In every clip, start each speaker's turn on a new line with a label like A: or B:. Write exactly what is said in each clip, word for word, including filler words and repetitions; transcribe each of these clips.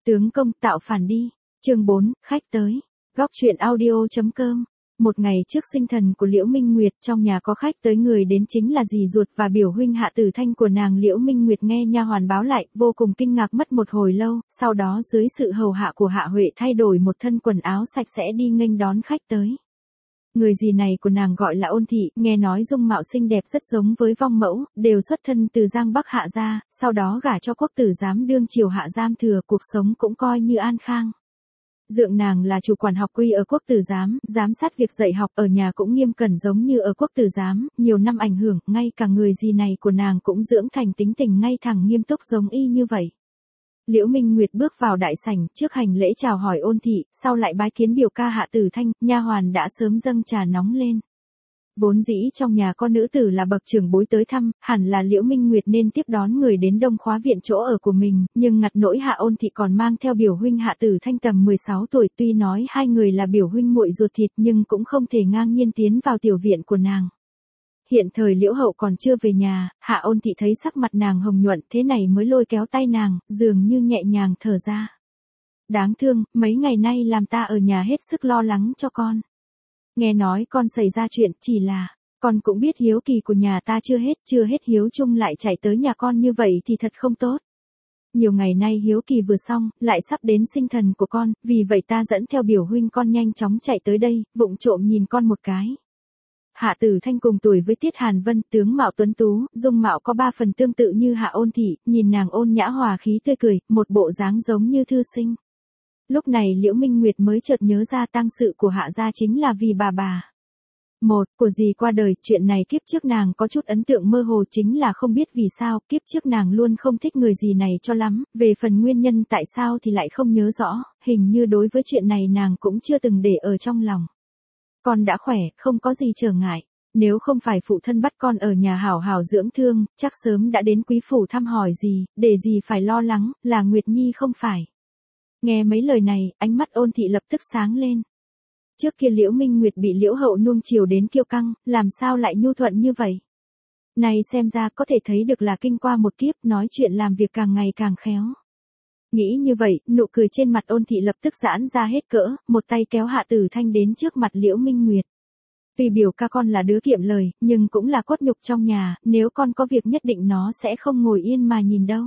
A: Tướng công tạo phản đi. Chương bốn, khách tới. Góc truyện audio chấm com. Một ngày trước sinh thần của Liễu Minh Nguyệt, trong nhà có khách tới, người đến chính là dì ruột và biểu huynh Hạ Tử Thanh của nàng. Liễu Minh Nguyệt nghe nha hoàn báo lại, vô cùng kinh ngạc, mất một hồi lâu, sau đó dưới sự hầu hạ của Hạ Huệ thay đổi một thân quần áo sạch sẽ đi nghênh đón khách tới. Người dì này của nàng gọi là Ôn Thị, nghe nói dung mạo xinh đẹp rất giống với vong mẫu, đều xuất thân từ Giang Bắc Hạ gia, sau đó gả cho quốc tử giám đương triều Hạ Giam Thừa, cuộc sống cũng coi như an khang. Dượng nàng là chủ quản học quy ở quốc tử giám, giám sát việc dạy học, ở nhà cũng nghiêm cẩn giống như ở quốc tử giám, nhiều năm ảnh hưởng, ngay cả người dì này của nàng cũng dưỡng thành tính tình ngay thẳng nghiêm túc giống y như vậy. Liễu Minh Nguyệt bước vào đại sảnh, trước hành lễ chào hỏi Ôn Thị, sau lại bái kiến biểu ca Hạ Tử Thanh, nha hoàn đã sớm dâng trà nóng lên. Vốn dĩ trong nhà có nữ tử là bậc trưởng bối tới thăm, hẳn là Liễu Minh Nguyệt nên tiếp đón người đến Đông Khóa viện chỗ ở của mình, nhưng ngặt nỗi Hạ Ôn Thị còn mang theo biểu huynh Hạ Tử Thanh tầm mười sáu tuổi, tuy nói hai người là biểu huynh muội ruột thịt nhưng cũng không thể ngang nhiên tiến vào tiểu viện của nàng. Hiện thời Liễu Hậu còn chưa về nhà, Hạ Ôn Thị thấy sắc mặt nàng hồng nhuận, thế này mới lôi kéo tay nàng, dường như nhẹ nhàng thở ra. Đáng thương, mấy ngày nay làm ta ở nhà hết sức lo lắng cho con. Nghe nói con xảy ra chuyện, chỉ là, con cũng biết hiếu kỳ của nhà ta chưa hết, chưa hết hiếu chung lại chạy tới nhà con như vậy thì thật không tốt. Nhiều ngày nay hiếu kỳ vừa xong, lại sắp đến sinh thần của con, vì vậy ta dẫn theo biểu huynh con nhanh chóng chạy tới đây, vụng trộm nhìn con một cái. Hạ Tử Thanh cùng tuổi với Tiết Hàn Vân, tướng mạo tuấn tú, dung mạo có ba phần tương tự như Hạ Ôn Thị, nhìn nàng ôn nhã hòa khí tươi cười, một bộ dáng giống như thư sinh. Lúc này Liễu Minh Nguyệt mới chợt nhớ ra tang sự của Hạ gia chính là vì bà bà. Một, của dì qua đời, chuyện này kiếp trước nàng có chút ấn tượng mơ hồ, chính là không biết vì sao, kiếp trước nàng luôn không thích người dì này cho lắm, về phần nguyên nhân tại sao thì lại không nhớ rõ, hình như đối với chuyện này nàng cũng chưa từng để ở trong lòng. Con đã khỏe, không có gì trở ngại. Nếu không phải phụ thân bắt con ở nhà hảo hảo dưỡng thương, chắc sớm đã đến quý phủ thăm hỏi gì, để gì phải lo lắng, là Nguyệt Nhi không phải. Nghe mấy lời này, ánh mắt Ôn Thị lập tức sáng lên. Trước kia Liễu Minh Nguyệt bị Liễu Hậu nuông chiều đến kiêu căng, làm sao lại nhu thuận như vậy? Này xem ra có thể thấy được là kinh qua một kiếp, nói chuyện làm việc càng ngày càng khéo. Nghĩ như vậy, nụ cười trên mặt Ôn Thị lập tức giãn ra hết cỡ, một tay kéo Hạ Tử Thanh đến trước mặt Liễu Minh Nguyệt. Tuy biểu ca con là đứa kiệm lời, nhưng cũng là cốt nhục trong nhà, nếu con có việc nhất định nó sẽ không ngồi yên mà nhìn đâu.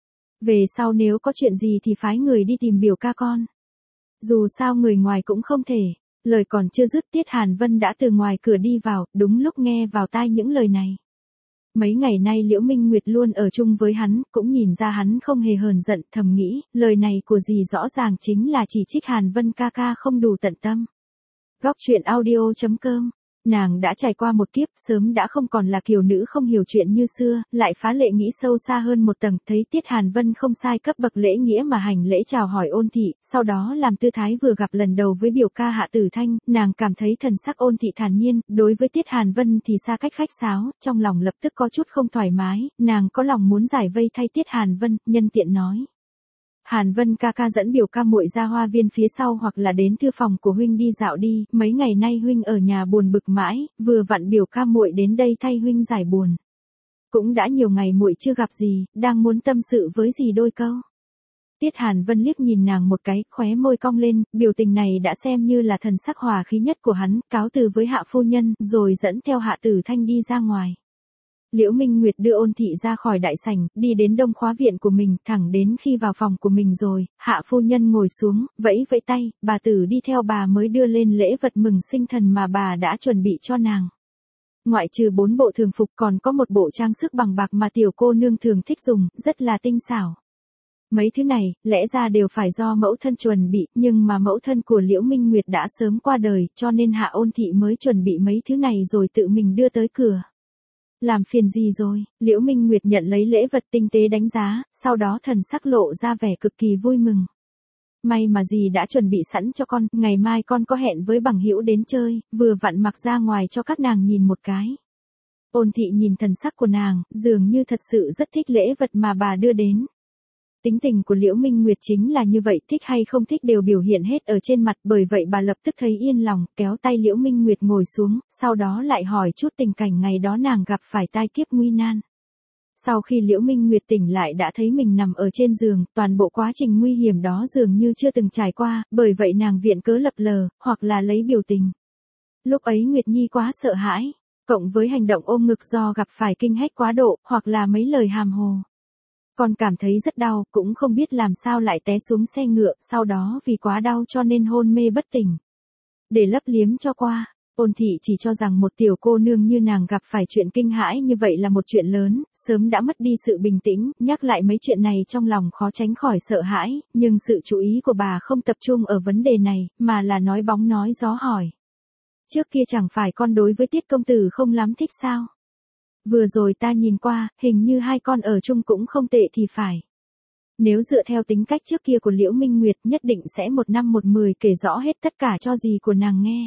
A: Về sau nếu có chuyện gì thì phái người đi tìm biểu ca con. Dù sao người ngoài cũng không thể. Lời còn chưa dứt, Tiết Hàn Vân đã từ ngoài cửa đi vào, đúng lúc nghe vào tai những lời này. Mấy ngày nay Liễu Minh Nguyệt luôn ở chung với hắn, cũng nhìn ra hắn không hề hờn giận, thầm nghĩ, lời này của dì rõ ràng chính là chỉ trích Hàn Vân ca ca không đủ tận tâm. Góc truyện audio chấm com. Nàng đã trải qua một kiếp, sớm đã không còn là kiều nữ không hiểu chuyện như xưa, lại phá lệ nghĩ sâu xa hơn một tầng, thấy Tiết Hàn Vân không sai cấp bậc lễ nghĩa mà hành lễ chào hỏi Ôn Thị, sau đó làm tư thái vừa gặp lần đầu với biểu ca Hạ Tử Thanh, nàng cảm thấy thần sắc Ôn Thị thản nhiên, đối với Tiết Hàn Vân thì xa cách khách sáo, trong lòng lập tức có chút không thoải mái, nàng có lòng muốn giải vây thay Tiết Hàn Vân, nhân tiện nói. Hàn Vân ca ca dẫn biểu ca muội ra hoa viên phía sau hoặc là đến thư phòng của huynh đi dạo đi, mấy ngày nay huynh ở nhà buồn bực mãi, vừa vặn biểu ca muội đến đây thay huynh giải buồn. Cũng đã nhiều ngày muội chưa gặp gì, đang muốn tâm sự với dì đôi câu. Tiết Hàn Vân liếc nhìn nàng một cái, khóe môi cong lên, biểu tình này đã xem như là thần sắc hòa khí nhất của hắn, cáo từ với Hạ phu nhân, rồi dẫn theo Hạ Tử Thanh đi ra ngoài. Liễu Minh Nguyệt đưa Ôn Thị ra khỏi đại sảnh, đi đến Đông Khóa viện của mình, thẳng đến khi vào phòng của mình rồi, Hạ phu nhân ngồi xuống, vẫy vẫy tay, bà tử đi theo bà mới đưa lên lễ vật mừng sinh thần mà bà đã chuẩn bị cho nàng. Ngoại trừ bốn bộ thường phục còn có một bộ trang sức bằng bạc mà tiểu cô nương thường thích dùng, rất là tinh xảo. Mấy thứ này, lẽ ra đều phải do mẫu thân chuẩn bị, nhưng mà mẫu thân của Liễu Minh Nguyệt đã sớm qua đời, cho nên Hạ Ôn Thị mới chuẩn bị mấy thứ này rồi tự mình đưa tới cửa. Làm phiền gì rồi, Liễu Minh Nguyệt nhận lấy lễ vật tinh tế đánh giá, sau đó thần sắc lộ ra vẻ cực kỳ vui mừng. May mà dì đã chuẩn bị sẵn cho con, ngày mai con có hẹn với bằng hữu đến chơi, vừa vặn mặc ra ngoài cho các nàng nhìn một cái. Ôn Thị nhìn thần sắc của nàng, dường như thật sự rất thích lễ vật mà bà đưa đến. Tính tình của Liễu Minh Nguyệt chính là như vậy, thích hay không thích đều biểu hiện hết ở trên mặt, bởi vậy bà lập tức thấy yên lòng, kéo tay Liễu Minh Nguyệt ngồi xuống, sau đó lại hỏi chút tình cảnh ngày đó nàng gặp phải tai kiếp nguy nan. Sau khi Liễu Minh Nguyệt tỉnh lại đã thấy mình nằm ở trên giường, toàn bộ quá trình nguy hiểm đó dường như chưa từng trải qua, bởi vậy nàng viện cớ lập lờ, hoặc là lấy biểu tình. Lúc ấy Nguyệt Nhi quá sợ hãi, cộng với hành động ôm ngực do gặp phải kinh hách quá độ, hoặc là mấy lời hàm hồ. Còn cảm thấy rất đau, cũng không biết làm sao lại té xuống xe ngựa, sau đó vì quá đau cho nên hôn mê bất tỉnh. Để lấp liếm cho qua, Ôn Thị chỉ cho rằng một tiểu cô nương như nàng gặp phải chuyện kinh hãi như vậy là một chuyện lớn, sớm đã mất đi sự bình tĩnh, nhắc lại mấy chuyện này trong lòng khó tránh khỏi sợ hãi, nhưng sự chú ý của bà không tập trung ở vấn đề này, mà là nói bóng nói gió hỏi. Trước kia chẳng phải con đối với Tiết công tử không lắm thích sao? Vừa rồi ta nhìn qua, hình như hai con ở chung cũng không tệ thì phải. Nếu dựa theo tính cách trước kia của Liễu Minh Nguyệt nhất định sẽ một năm một mười kể rõ hết tất cả cho dì của nàng nghe.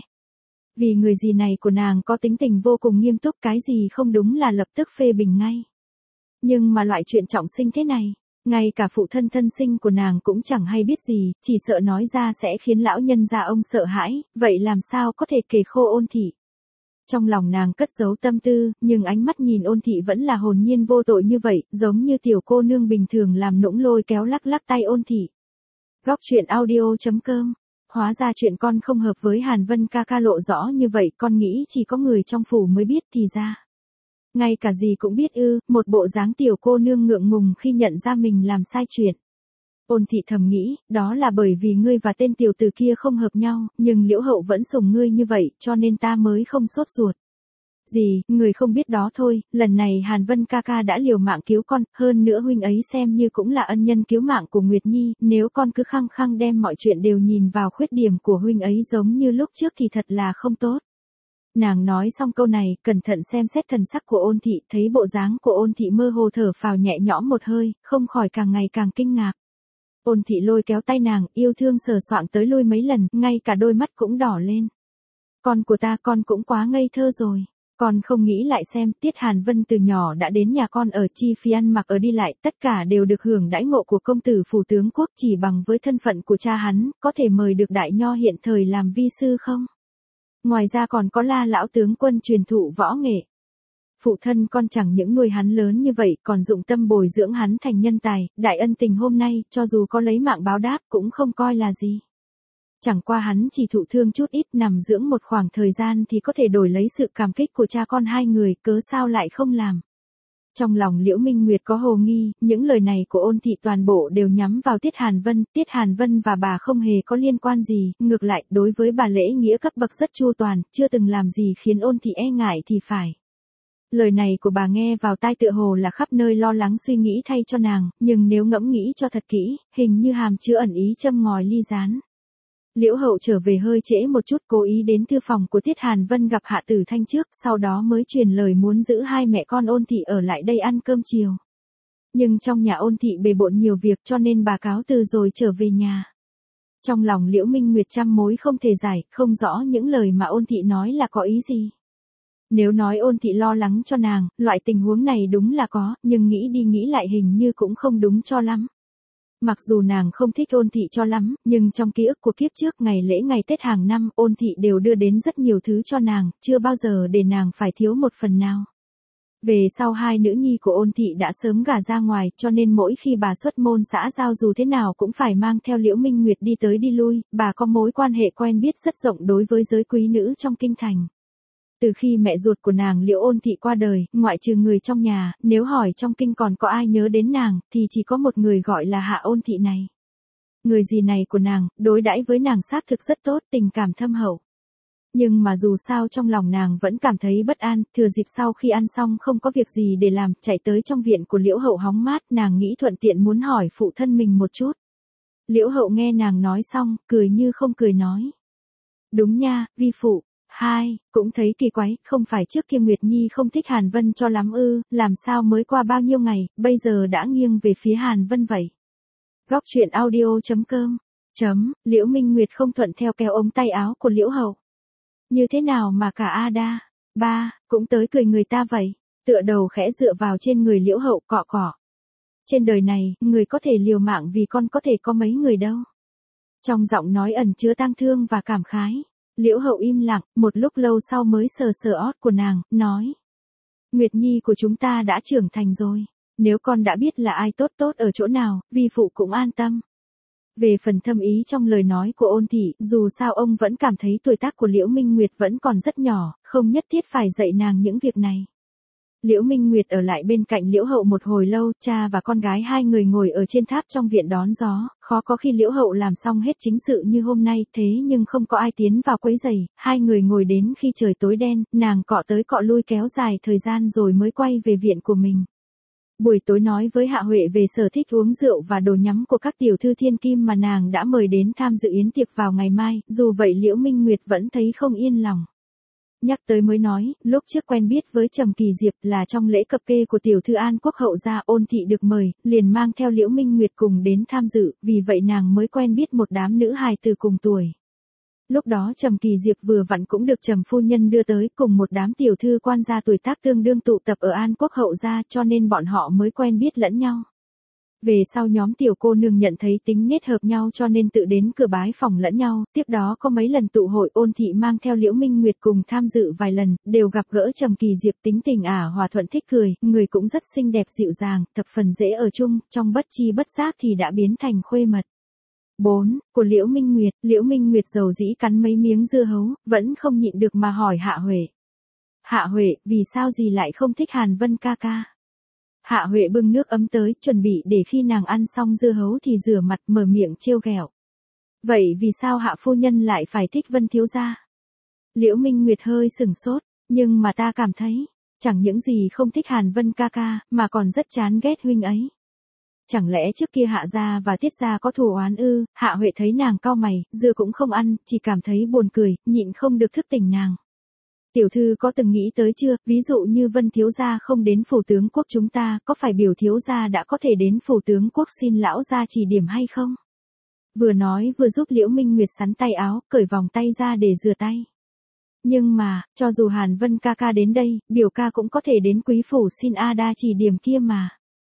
A: Vì người dì này của nàng có tính tình vô cùng nghiêm túc, cái gì không đúng là lập tức phê bình ngay. Nhưng mà loại chuyện trọng sinh thế này, ngay cả phụ thân thân sinh của nàng cũng chẳng hay biết gì, chỉ sợ nói ra sẽ khiến lão nhân gia ông sợ hãi, vậy làm sao có thể kể khô Ôn Thị. Trong lòng nàng cất giấu tâm tư, nhưng ánh mắt nhìn Ôn Thị vẫn là hồn nhiên vô tội như vậy, giống như tiểu cô nương bình thường làm nũng lôi kéo lắc lắc tay Ôn Thị. Góc truyện audio chấm com. Hóa ra chuyện con không hợp với Hàn Vân ca ca lộ rõ như vậy, con nghĩ chỉ có người trong phủ mới biết thì ra. Ngay cả dì cũng biết ư, một bộ dáng tiểu cô nương ngượng ngùng khi nhận ra mình làm sai chuyện. Ôn Thị thầm nghĩ, đó là bởi vì ngươi và tên tiểu tử kia không hợp nhau, nhưng Liễu Hậu vẫn sủng ngươi như vậy, cho nên ta mới không sốt ruột. Dì, người không biết đó thôi, lần này Hàn Vân ca ca đã liều mạng cứu con, hơn nữa huynh ấy xem như cũng là ân nhân cứu mạng của Nguyệt Nhi, nếu con cứ khăng khăng đem mọi chuyện đều nhìn vào khuyết điểm của huynh ấy giống như lúc trước thì thật là không tốt. Nàng nói xong câu này, cẩn thận xem xét thần sắc của Ôn Thị, thấy bộ dáng của Ôn Thị mơ hồ thở phào nhẹ nhõm một hơi, không khỏi càng ngày càng kinh ngạc. Ôn Thị lôi kéo tay nàng, yêu thương sờ soạng tới lui mấy lần, ngay cả đôi mắt cũng đỏ lên. Con của ta, con cũng quá ngây thơ rồi. Con không nghĩ lại xem, Tiết Hàn Vân từ nhỏ đã đến nhà con ở, chi phí ăn mặc ở đi lại, tất cả đều được hưởng đãi ngộ của công tử phủ tướng quốc, chỉ bằng với thân phận của cha hắn, có thể mời được đại nho hiện thời làm vi sư không? Ngoài ra còn có La lão tướng quân truyền thụ võ nghệ. Phụ thân con chẳng những nuôi hắn lớn như vậy, còn dụng tâm bồi dưỡng hắn thành nhân tài, đại ân tình hôm nay, cho dù có lấy mạng báo đáp cũng không coi là gì. Chẳng qua hắn chỉ thụ thương chút ít, nằm dưỡng một khoảng thời gian thì có thể đổi lấy sự cảm kích của cha con hai người, cớ sao lại không làm. Trong lòng Liễu Minh Nguyệt có hồ nghi, những lời này của Ôn Thị toàn bộ đều nhắm vào Tiết Hàn Vân, Tiết Hàn Vân và bà không hề có liên quan gì, ngược lại, đối với bà lễ nghĩa cấp bậc rất chu toàn, chưa từng làm gì khiến Ôn Thị e ngại thì phải. Lời này của bà nghe vào tai tựa hồ là khắp nơi lo lắng suy nghĩ thay cho nàng, nhưng nếu ngẫm nghĩ cho thật kỹ, hình như hàm chứa ẩn ý châm ngòi ly gián. Liễu Hậu trở về hơi trễ một chút, cố ý đến thư phòng của Tiết Hàn Vân gặp Hạ Tử Thanh trước, sau đó mới truyền lời muốn giữ hai mẹ con Ôn Thị ở lại đây ăn cơm chiều. Nhưng trong nhà Ôn Thị bề bộn nhiều việc cho nên bà cáo từ rồi trở về nhà. Trong lòng Liễu Minh Nguyệt trăm mối không thể giải, không rõ những lời mà Ôn Thị nói là có ý gì. Nếu nói Ôn Thị lo lắng cho nàng, loại tình huống này đúng là có, nhưng nghĩ đi nghĩ lại hình như cũng không đúng cho lắm. Mặc dù nàng không thích Ôn Thị cho lắm, nhưng trong ký ức của kiếp trước, ngày lễ ngày Tết hàng năm, Ôn Thị đều đưa đến rất nhiều thứ cho nàng, chưa bao giờ để nàng phải thiếu một phần nào. Về sau hai nữ nhi của Ôn Thị đã sớm gả ra ngoài, cho nên mỗi khi bà xuất môn xã giao dù thế nào cũng phải mang theo Liễu Minh Nguyệt đi tới đi lui, bà có mối quan hệ quen biết rất rộng đối với giới quý nữ trong kinh thành. Từ khi mẹ ruột của nàng Liễu Ôn Thị qua đời, ngoại trừ người trong nhà, nếu hỏi trong kinh còn có ai nhớ đến nàng, thì chỉ có một người gọi là Hạ Ôn Thị này. Người dì này của nàng, đối đãi với nàng xác thực rất tốt, tình cảm thâm hậu. Nhưng mà dù sao trong lòng nàng vẫn cảm thấy bất an, thừa dịp sau khi ăn xong không có việc gì để làm, chạy tới trong viện của Liễu Hậu hóng mát, nàng nghĩ thuận tiện muốn hỏi phụ thân mình một chút. Liễu Hậu nghe nàng nói xong, cười như không cười nói. Đúng nha, vi phụ. Hai, cũng thấy kỳ quái, không phải trước kia Nguyệt Nhi không thích Hàn Vân cho lắm ư, làm sao mới qua bao nhiêu ngày, bây giờ đã nghiêng về phía Hàn Vân vậy. Góc truyện audio chấm com, chấm, Liễu Minh Nguyệt không thuận theo kéo ống tay áo của Liễu Hậu. Như thế nào mà cả Ada, ba, cũng tới cười người ta vậy, tựa đầu khẽ dựa vào trên người Liễu Hậu cọ cọ. Trên đời này, người có thể liều mạng vì con có thể có mấy người đâu. Trong giọng nói ẩn chứa tang thương và cảm khái. Liễu Hậu im lặng, một lúc lâu sau mới sờ sờ ót của nàng, nói. Nguyệt Nhi của chúng ta đã trưởng thành rồi. Nếu con đã biết là ai tốt tốt ở chỗ nào, vi phụ cũng an tâm. Về phần thâm ý trong lời nói của Ôn thị, dù sao ông vẫn cảm thấy tuổi tác của Liễu Minh Nguyệt vẫn còn rất nhỏ, không nhất thiết phải dạy nàng những việc này. Liễu Minh Nguyệt ở lại bên cạnh Liễu Hậu một hồi lâu, cha và con gái hai người ngồi ở trên tháp trong viện đón gió, khó có khi Liễu Hậu làm xong hết chính sự như hôm nay, thế nhưng không có ai tiến vào quấy rầy, hai người ngồi đến khi trời tối đen, nàng cọ tới cọ lui kéo dài thời gian rồi mới quay về viện của mình. Buổi tối nói với Hạ Huệ về sở thích uống rượu và đồ nhắm của các tiểu thư thiên kim mà nàng đã mời đến tham dự yến tiệc vào ngày mai, dù vậy Liễu Minh Nguyệt vẫn thấy không yên lòng. Nhắc tới mới nói, lúc trước quen biết với Trầm Kỳ Diệp là trong lễ cập kê của tiểu thư An Quốc hậu gia, Ôn thị được mời, liền mang theo Liễu Minh Nguyệt cùng đến tham dự, vì vậy nàng mới quen biết một đám nữ hài từ cùng tuổi. Lúc đó Trầm Kỳ Diệp vừa vặn cũng được Trầm phu nhân đưa tới cùng một đám tiểu thư quan gia tuổi tác tương đương tụ tập ở An Quốc hậu gia, cho nên bọn họ mới quen biết lẫn nhau. Về sau nhóm tiểu cô nương nhận thấy tính nết hợp nhau cho nên tự đến cửa bái phòng lẫn nhau, tiếp đó có mấy lần tụ hội Ôn thị mang theo Liễu Minh Nguyệt cùng tham dự vài lần, đều gặp gỡ Trầm Kỳ Diệp tính tình ả hòa thuận thích cười, người cũng rất xinh đẹp dịu dàng, thập phần dễ ở chung, trong bất chi bất giác thì đã biến thành khuê mật. bốn. Của Liễu Minh Nguyệt, Liễu Minh Nguyệt dầu dĩ cắn mấy miếng dưa hấu, vẫn không nhịn được mà hỏi Hạ Huệ. Hạ Huệ, vì sao gì lại không thích Hàn Vân ca ca? Hạ Huệ bưng nước ấm tới, chuẩn bị để khi nàng ăn xong dưa hấu thì rửa mặt mở miệng trêu ghẹo. Vậy vì sao Hạ phu nhân lại phải thích Vân thiếu gia? Liễu Minh Nguyệt hơi sửng sốt, nhưng mà ta cảm thấy, chẳng những gì không thích Hàn Vân ca ca, mà còn rất chán ghét huynh ấy. Chẳng lẽ trước kia Hạ gia và Tiết gia có thù oán ư? Hạ Huệ thấy nàng cau mày, dưa cũng không ăn, chỉ cảm thấy buồn cười, nhịn không được thức tỉnh nàng. Tiểu thư có từng nghĩ tới chưa, ví dụ như Vân thiếu gia không đến phủ tướng quốc chúng ta, có phải biểu thiếu gia đã có thể đến phủ tướng quốc xin lão gia chỉ điểm hay không? Vừa nói vừa giúp Liễu Minh Nguyệt sắn tay áo, cởi vòng tay ra để rửa tay. Nhưng mà, cho dù Hàn Vân ca ca đến đây, biểu ca cũng có thể đến quý phủ xin A Đa chỉ điểm kia mà.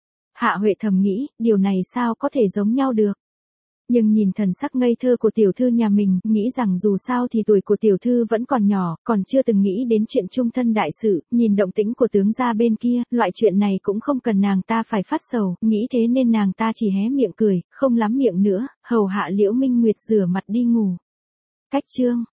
A: Hạ Huệ thầm nghĩ, điều này sao có thể giống nhau được. Nhưng nhìn thần sắc ngây thơ của tiểu thư nhà mình, nghĩ rằng dù sao thì tuổi của tiểu thư vẫn còn nhỏ, còn chưa từng nghĩ đến chuyện chung thân đại sự, nhìn động tĩnh của tướng gia bên kia, loại chuyện này cũng không cần nàng ta phải phát sầu, nghĩ thế nên nàng ta chỉ hé miệng cười, không lắm miệng nữa, hầu hạ Liễu Minh Nguyệt rửa mặt đi ngủ. Cách chương